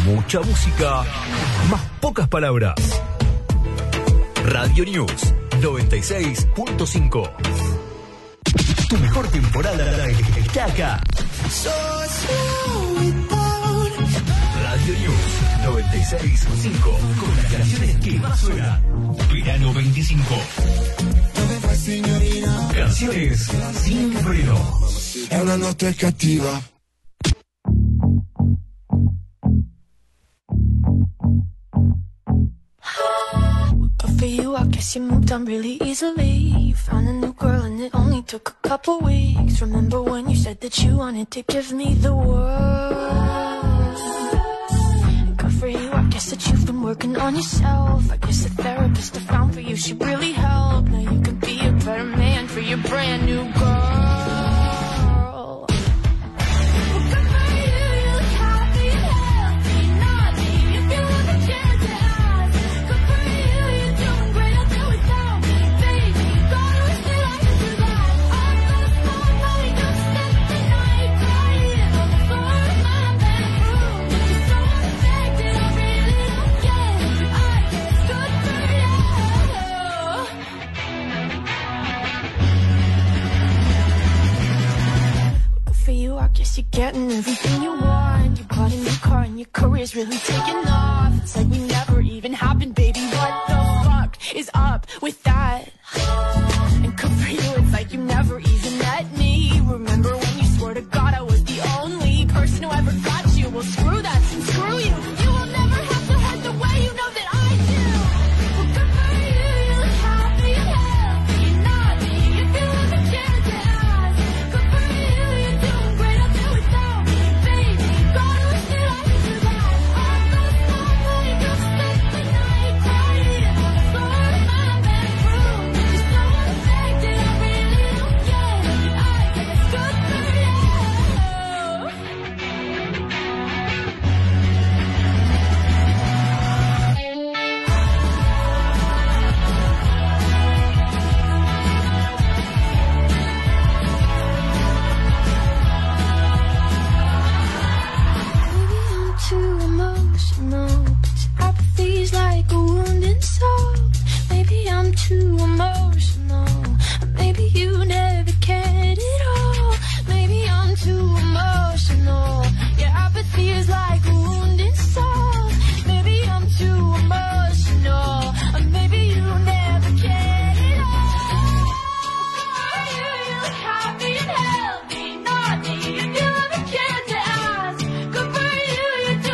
Mucha música, más pocas palabras. Radio News 96.5. Tu mejor temporada está acá. Radio News 96.5, con las canciones que más suenan. Verano 25. Canciones sin freno. È una notte cattiva. But for you, I guess you moved on really easily. You found a new girl and it only took a couple weeks. Remember when you said that you wanted to give me the world? Good for you, I guess that you've been working on yourself. I guess the therapist I found for you should really help. Now you can be a better man for your brand new girl. I guess you're getting everything you want. You bought a new car and your career's really taking off. It's like we never even happened, baby. What the fuck is up with that? And good for you, it's like you never even met me. Remember when you swore to God I was the only person who ever got you? Well, screw that and screw you. You will never have to hurt the way you know that I do. Well, good for you, you look happy and healthy. Not me, you feel like a chance to ask. Good for you, you're doing great. Too emotional. Apathy's like a wounded soul. Maybe I'm too emotional. Maybe you never cared at all. Maybe I'm too emotional. Yeah, apathy is like a wounded soul. Maybe I'm too emotional. Maybe you never cared at all. You look happy and healthy. Not me. If you ever cared to ask. Good for you.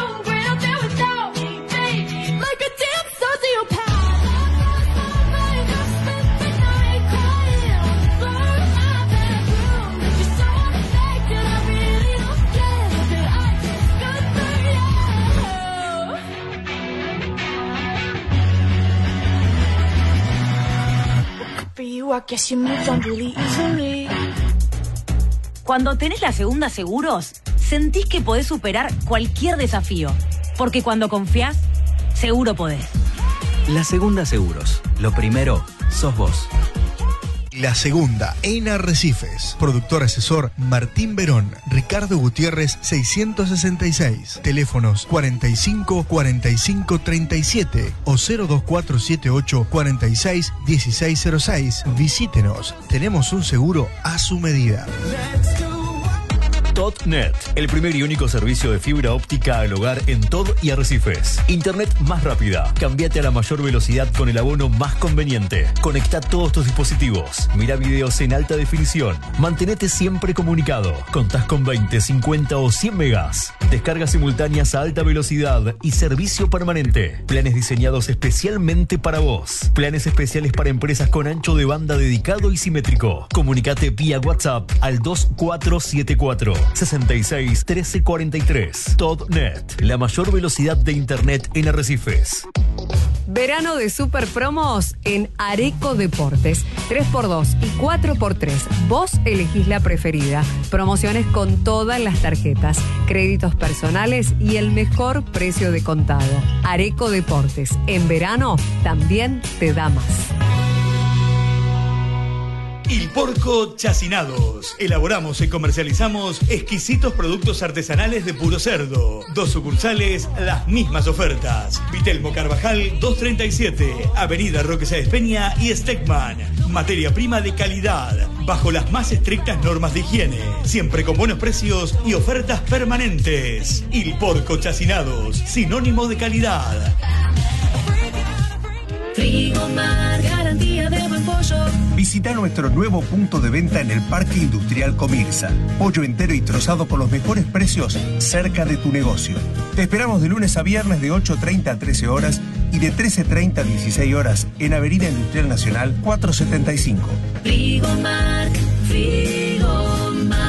Cuando tenés la Segunda Seguros, sentís que podés superar cualquier desafío. Porque cuando confiás, seguro podés. La Segunda Seguros. Lo primero, sos vos. La Segunda, en Arrecifes. Productor asesor Martín Verón. Ricardo Gutiérrez 666. Teléfonos 45 45 37 o 02478 46 1606. Visítenos. Tenemos un seguro a su medida. Totnet, el primer y único servicio de fibra óptica al hogar en Tod y Arrecifes. Internet más rápida. Cámbiate a la mayor velocidad con el abono más conveniente. Conecta todos tus dispositivos. Mira videos en alta definición. Mantenete siempre comunicado. Contás con 20, 50 o 100 megas. Descargas simultáneas a alta velocidad y servicio permanente. Planes diseñados especialmente para vos. Planes especiales para empresas con ancho de banda dedicado y simétrico. Comunicate vía WhatsApp al 2474 66 13 43. Totnet, la mayor velocidad de internet en Arrecifes. Verano de super promos en Areco Deportes. 3x2 y 4x3. Vos elegís la preferida. Promociones con todas las tarjetas, créditos personales y el mejor precio de contado. Areco Deportes. En verano también te da más. Il Porco Chacinados. Elaboramos y comercializamos exquisitos productos artesanales de puro cerdo. 2 sucursales, las mismas ofertas. Vitelmo Carvajal 237, Avenida Roque Sáenz Peña y Steckman. Materia prima de calidad, bajo las más estrictas normas de higiene. Siempre con buenos precios y ofertas permanentes. Il Porco Chacinados, sinónimo de calidad. Frigomar, garantía de buen pollo. Visita nuestro nuevo punto de venta en el Parque Industrial Comirsa. Pollo entero y trozado con los mejores precios cerca de tu negocio. Te esperamos de lunes a viernes de 8:30 a 13 horas y de 13:30 a 16 horas en Avenida Industrial Nacional 475. Frigomar, Frigomar.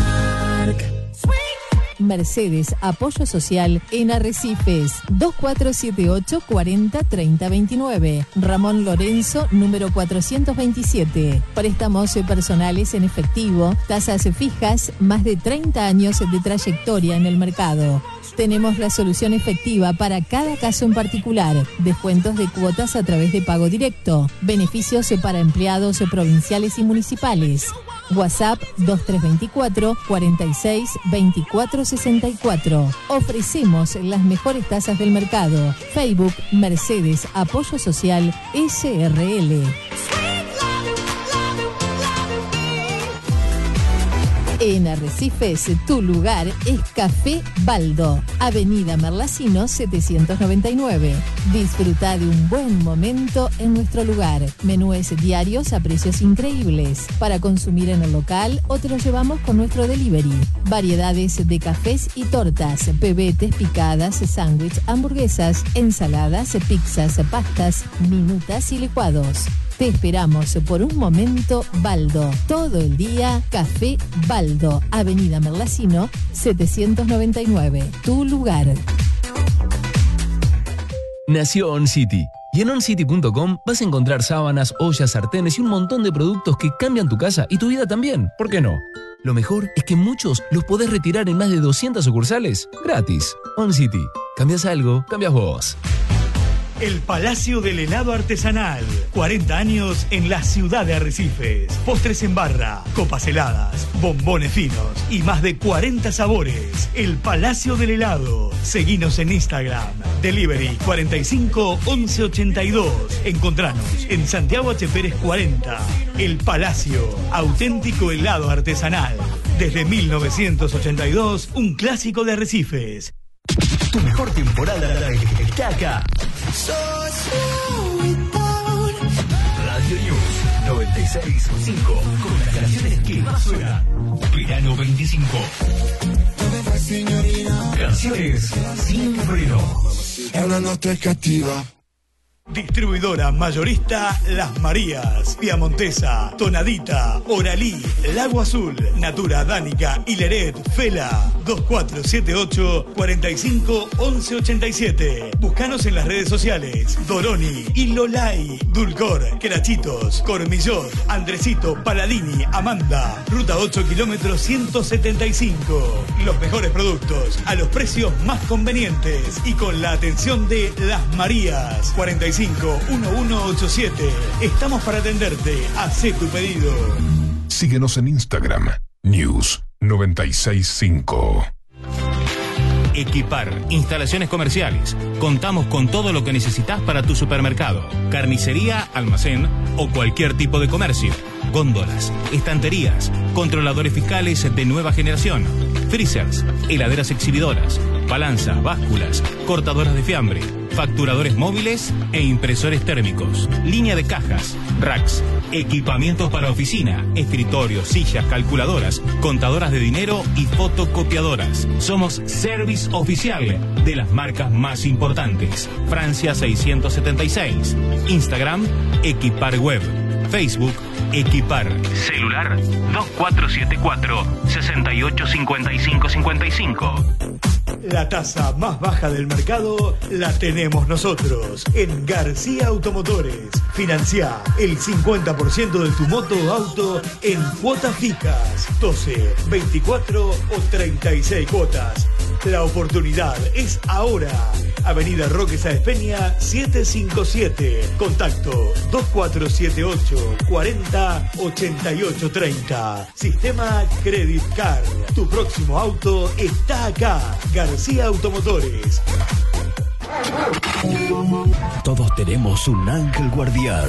Mercedes Apoyo Social en Arrecifes, 2478 40 30 29. Ramón Lorenzo, número 427. Préstamos personales en efectivo, tasas fijas, más de 30 años de trayectoria en el mercado. Tenemos la solución efectiva para cada caso en particular. Descuentos de cuotas a través de pago directo. Beneficios para empleados provinciales y municipales. WhatsApp 2324 46 24 64. Ofrecemos las mejores tasas del mercado. Facebook Mercedes Apoyo Social SRL. En Arrecifes, tu lugar es Café Baldo, Avenida Merlacino 799. Disfruta de un buen momento en nuestro lugar. Menúes diarios a precios increíbles. Para consumir en el local o te lo llevamos con nuestro delivery. Variedades de cafés y tortas, pebetes, picadas, sándwich, hamburguesas, ensaladas, pizzas, pastas, minutas y licuados. Te esperamos por un momento, Baldo. Todo el día, Café Baldo, Avenida Merlacino 799. Tu lugar. Nació On City. Y en oncity.com vas a encontrar sábanas, ollas, sartenes y un montón de productos que cambian tu casa y tu vida también. ¿Por qué no? Lo mejor es que muchos los podés retirar en más de 200 sucursales gratis. On City. Cambias algo, cambias vos. El Palacio del Helado Artesanal. 40 años en la ciudad de Arrecifes. Postres en barra, copas heladas, bombones finos y más de 40 sabores. El Palacio del Helado. Seguinos en Instagram. Delivery 45 11 82. Encontranos en Santiago H. Pérez 40. El Palacio. Auténtico helado artesanal. Desde 1982, un clásico de Arrecifes. Tu mejor temporada está acá. Radio News 96.5 con las canciones que más suenan. Verano 25. Canciones sin freno. È una notte cattiva. Distribuidora mayorista Las Marías, Piamontesa, Tonadita, Oralí, Lago Azul, Natura, Dánica, Hileret, Fela, 2478 45 11 87. Búscanos en las redes sociales. Doroni, Ilolai, Dulcor, Querachitos, Cormillot, Andresito, Paladini, Amanda. Ruta 8 kilómetros 175. Los mejores productos a los precios más convenientes y con la atención de Las Marías. 45 1187. Estamos para atenderte. Hacé tu pedido. Síguenos en Instagram. News 965. Equipar, instalaciones comerciales. Contamos con todo lo que necesitas para tu supermercado, carnicería, almacén o cualquier tipo de comercio. Góndolas, estanterías, controladores fiscales de nueva generación, freezers, heladeras exhibidoras, balanza, básculas, cortadoras de fiambre, facturadores móviles e impresores térmicos, línea de cajas, racks, equipamientos para oficina, escritorios, sillas, calculadoras, contadoras de dinero y fotocopiadoras. Somos service oficial de las marcas más importantes. Francia 676, Instagram, Equipar Web, Facebook, Equipar. Celular 2474 685555. La tasa más baja del mercado la tenemos nosotros en García Automotores. Financia el 50% de tu moto o auto en cuotas fijas, 12, 24 o 36 cuotas. La oportunidad es ahora. Avenida Roque Sáenz Peña 757. Contacto 2478 40 88 30. Sistema Credit Card. Tu próximo auto está acá. García Automotores. Todos tenemos un ángel guardián.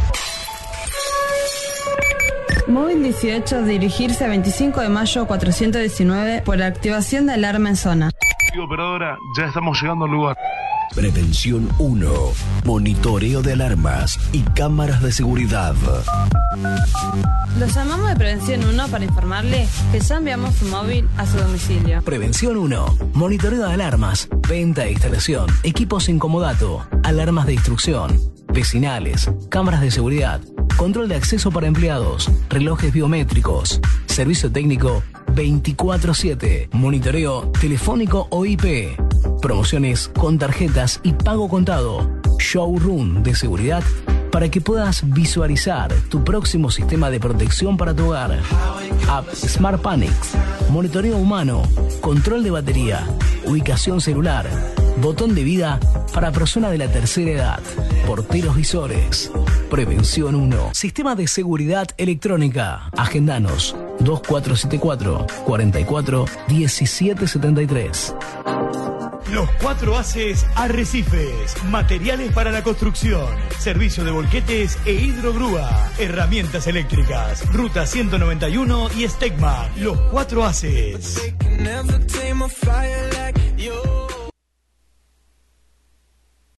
Móvil 18, dirigirse a 25 de mayo 419 por activación de alarma en zona. Operadora, ya estamos llegando al lugar. Prevención 1, monitoreo de alarmas y cámaras de seguridad. Los llamamos de Prevención 1 para informarle que ya enviamos su móvil a su domicilio. Prevención 1, monitoreo de alarmas, venta e instalación, equipos sin comodato, alarmas de instrucción, vecinales, cámaras de seguridad, control de acceso para empleados, relojes biométricos, servicio técnico 24/7, monitoreo telefónico o IP, promociones con tarjetas y pago contado, showroom de seguridad para que puedas visualizar tu próximo sistema de protección para tu hogar, app Smart Panics, monitoreo humano, control de batería, ubicación celular, botón de vida para personas de la tercera edad, porteros visores. Prevención 1. Sistema de seguridad electrónica. Agendanos 2474 44 1773. Los 4 Haces Arrecifes. Materiales para la construcción. Servicio de volquetes e hidrogrúa. Herramientas eléctricas. Ruta 191 y Stegman. Los 4 Haces.